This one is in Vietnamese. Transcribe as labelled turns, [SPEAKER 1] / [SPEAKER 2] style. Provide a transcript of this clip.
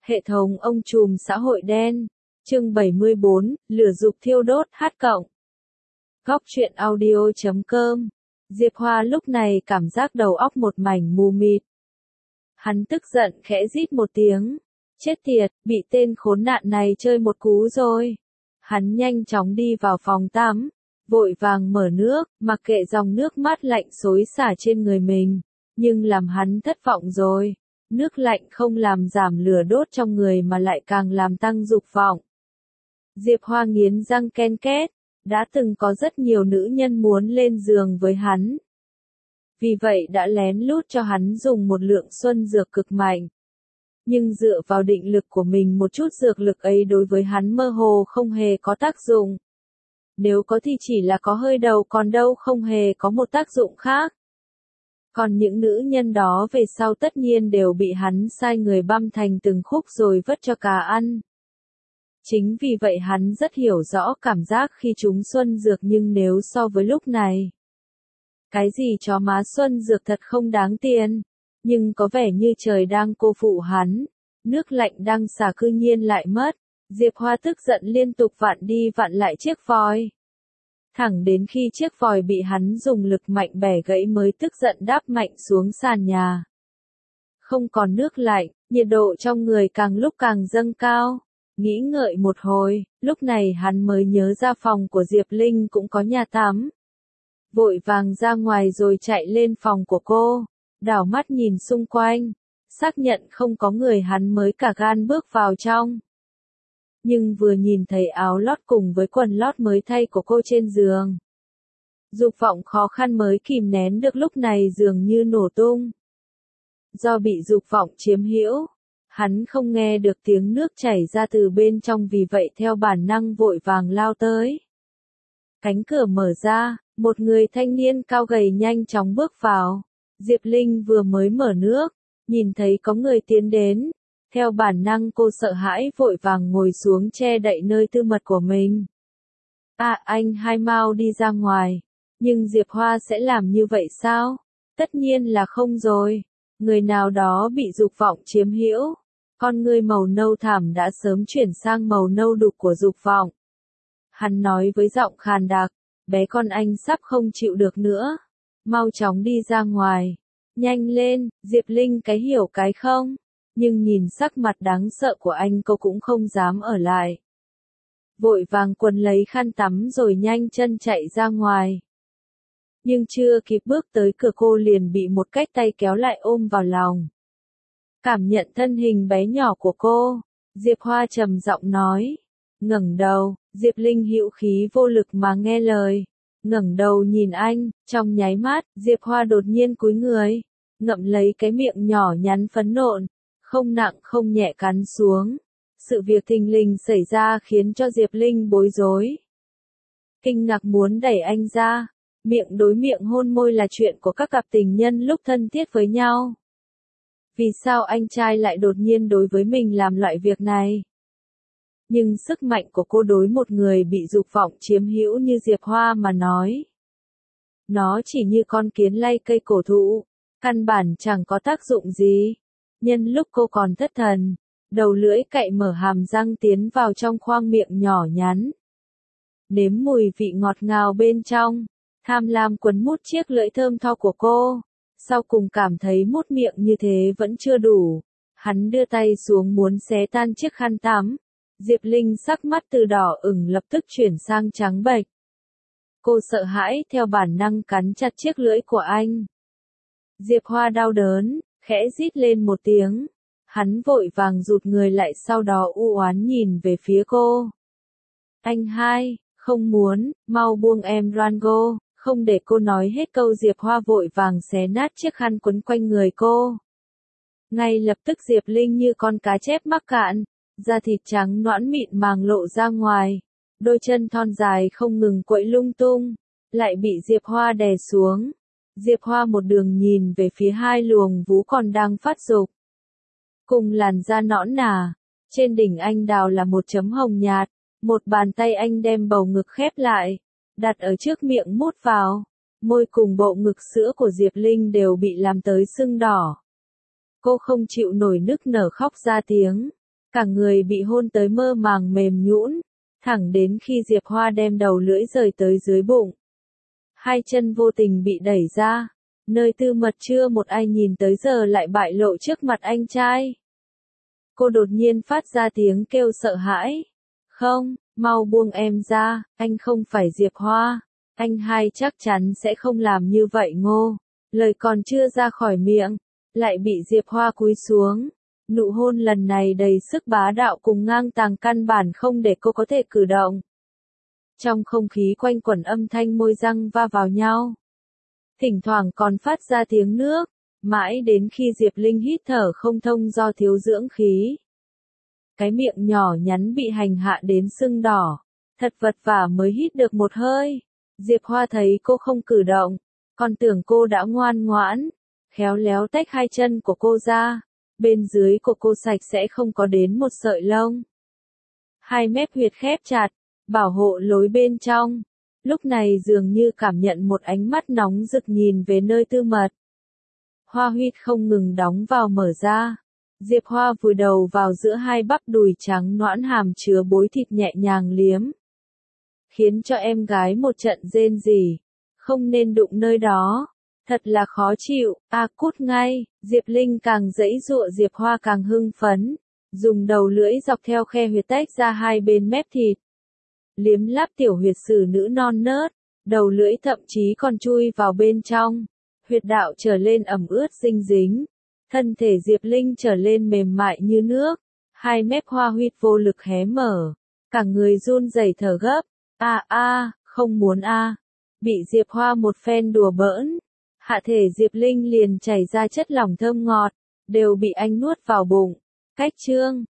[SPEAKER 1] Hệ thống ông trùm xã hội đen. Chương 74, lửa dục thiêu đốt H cộng. Góc truyện audio.com. Diệp Hoa lúc này cảm giác đầu óc một mảnh mù mịt. Hắn tức giận khẽ rít một tiếng. Chết tiệt, bị tên khốn nạn này chơi một cú rồi. Hắn nhanh chóng đi vào phòng tắm, vội vàng mở nước, mặc kệ dòng nước mát lạnh xối xả trên người mình. Nhưng làm hắn thất vọng rồi. Nước lạnh không làm giảm lửa đốt trong người mà lại càng làm tăng dục vọng. Diệp Hoa nghiến răng ken két, đã từng có rất nhiều nữ nhân muốn lên giường với hắn. Vì vậy đã lén lút cho hắn dùng một lượng xuân dược cực mạnh. Nhưng dựa vào định lực của mình một chút dược lực ấy đối với hắn mơ hồ không hề có tác dụng. Nếu có thì chỉ là có hơi đầu còn đâu không hề có một tác dụng khác. Còn những nữ nhân đó về sau tất nhiên đều bị hắn sai người băm thành từng khúc rồi vất cho cá ăn. Chính vì vậy hắn rất hiểu rõ cảm giác khi trúng xuân dược, nhưng nếu so với lúc này. Cái gì chó má xuân dược thật không đáng tiền, nhưng có vẻ như trời đang cô phụ hắn. Nước lạnh đang xả cư nhiên lại mất. Diệp Hoa tức giận liên tục vặn đi vặn lại chiếc vòi. Thẳng đến khi chiếc vòi bị hắn dùng lực mạnh bẻ gãy mới tức giận đáp mạnh xuống sàn nhà. Không còn nước lạnh, nhiệt độ trong người càng lúc càng dâng cao. Nghĩ ngợi một hồi, lúc này hắn mới nhớ ra phòng của Diệp Linh cũng có nhà tắm. Vội vàng ra ngoài rồi chạy lên phòng của cô, đảo mắt nhìn xung quanh, xác nhận không có người hắn mới cả gan bước vào trong. Nhưng vừa nhìn thấy áo lót cùng với quần lót mới thay của cô trên giường. Dục vọng khó khăn mới kìm nén được lúc này dường như nổ tung. Do bị dục vọng chiếm hữu, hắn không nghe được tiếng nước chảy ra từ bên trong, vì vậy theo bản năng vội vàng lao tới. Cánh cửa mở ra, một người thanh niên cao gầy nhanh chóng bước vào. Diệp Linh vừa mới mở nước, nhìn thấy có người tiến đến. Theo bản năng cô sợ hãi vội vàng ngồi xuống che đậy nơi tư mật của mình. Anh hai mau đi ra ngoài. Nhưng Diệp Hoa sẽ làm như vậy sao? Tất nhiên là không rồi. Người nào đó bị dục vọng chiếm hữu. Con ngươi màu nâu thẳm đã sớm chuyển sang màu nâu đục của dục vọng. Hắn nói với giọng khàn đặc, bé con anh sắp không chịu được nữa. Mau chóng đi ra ngoài. Nhanh lên, Diệp Linh cái hiểu cái không? Nhưng nhìn sắc mặt đáng sợ của anh cô cũng không dám ở lại. Vội vàng quần lấy khăn tắm rồi nhanh chân chạy ra ngoài. Nhưng chưa kịp bước tới cửa cô liền bị một cái tay kéo lại ôm vào lòng. Cảm nhận thân hình bé nhỏ của cô, Diệp Hoa trầm giọng nói. Ngẩng đầu, Diệp Linh hữu khí vô lực mà nghe lời. Ngẩng đầu nhìn anh, trong nháy mắt, Diệp Hoa đột nhiên cúi người, ngậm lấy cái miệng nhỏ nhắn phấn nộn, không nặng không nhẹ cắn xuống. Sự việc thình lình xảy ra khiến cho Diệp Linh bối rối. Kinh ngạc muốn đẩy anh ra, miệng đối miệng hôn môi là chuyện của các cặp tình nhân lúc thân thiết với nhau. Vì sao anh trai lại đột nhiên đối với mình làm loại việc này? Nhưng sức mạnh của cô đối một người bị dục vọng chiếm hữu như Diệp Hoa mà nói. Nó chỉ như con kiến lay cây cổ thụ, căn bản chẳng có tác dụng gì. Nhân lúc cô còn thất thần, đầu lưỡi cạy mở hàm răng tiến vào trong khoang miệng nhỏ nhắn. Nếm mùi vị ngọt ngào bên trong, tham lam quấn mút chiếc lưỡi thơm tho của cô. Sau cùng cảm thấy mút miệng như thế vẫn chưa đủ. Hắn đưa tay xuống muốn xé tan chiếc khăn tắm. Diệp Linh sắc mắt từ đỏ ửng lập tức chuyển sang trắng bệch. Cô sợ hãi theo bản năng cắn chặt chiếc lưỡi của anh. Diệp Hoa đau đớn, khẽ rít lên một tiếng. Hắn vội vàng rụt người lại, sau đó u oán nhìn về phía cô. Anh hai, không muốn, mau buông em Rango. Không để cô nói hết câu Diệp Hoa vội vàng xé nát chiếc khăn quấn quanh người cô. Ngay lập tức Diệp Linh như con cá chép mắc cạn, da thịt trắng nõn mịn màng lộ ra ngoài, đôi chân thon dài không ngừng quậy lung tung, lại bị Diệp Hoa đè xuống. Diệp Hoa một đường nhìn về phía hai luồng vú còn đang phát dục. Cùng làn da nõn nà, trên đỉnh anh đào là một chấm hồng nhạt, một bàn tay anh đem bầu ngực khép lại, đặt ở trước miệng mút vào. Môi cùng bộ ngực sữa của Diệp Linh đều bị làm tới sưng đỏ. Cô không chịu nổi nức nở khóc ra tiếng. Cả người bị hôn tới mơ màng mềm nhũn, thẳng đến khi Diệp Hoa đem đầu lưỡi rời tới dưới bụng. Hai chân vô tình bị đẩy ra, nơi tư mật chưa một ai nhìn tới giờ lại bại lộ trước mặt anh trai. Cô đột nhiên phát ra tiếng kêu sợ hãi. Không, mau buông em ra, anh không phải Diệp Hoa. Anh hai chắc chắn sẽ không làm như vậy Ngô. Lời còn chưa ra khỏi miệng, lại bị Diệp Hoa cúi xuống. Nụ hôn lần này đầy sức bá đạo cùng ngang tàng căn bản không để cô có thể cử động. Trong không khí quanh quẩn âm thanh môi răng va vào nhau. Thỉnh thoảng còn phát ra tiếng nước, mãi đến khi Diệp Linh hít thở không thông do thiếu dưỡng khí. Cái miệng nhỏ nhắn bị hành hạ đến sưng đỏ, thật vật vả mới hít được một hơi. Diệp Hoa thấy cô không cử động, còn tưởng cô đã ngoan ngoãn, khéo léo tách hai chân của cô ra, bên dưới của cô sạch sẽ không có đến một sợi lông. Hai mép huyệt khép chặt, bảo hộ lối bên trong, lúc này dường như cảm nhận một ánh mắt nóng rực nhìn về nơi tư mật. Hoa huyệt không ngừng đóng vào mở ra. Diệp Hoa vùi đầu vào giữa hai bắp đùi trắng nõn hàm chứa bối thịt nhẹ nhàng liếm. Khiến cho em gái một trận rên rỉ. Không nên đụng nơi đó. Thật là khó chịu, cút ngay. Diệp Linh càng giãy giụa Diệp Hoa càng hưng phấn. Dùng đầu lưỡi dọc theo khe huyệt tách ra hai bên mép thịt. Liếm láp tiểu huyệt xử nữ non nớt. Đầu lưỡi thậm chí còn chui vào bên trong. Huyệt đạo trở lên ẩm ướt dinh dính. Thân thể Diệp Linh trở lên mềm mại như nước, hai mép hoa huyệt vô lực hé mở, cả người run rẩy thở gấp, không muốn Bị Diệp Hoa một phen đùa bỡn, hạ thể Diệp Linh liền chảy ra chất lỏng thơm ngọt, đều bị anh nuốt vào bụng. Cách chương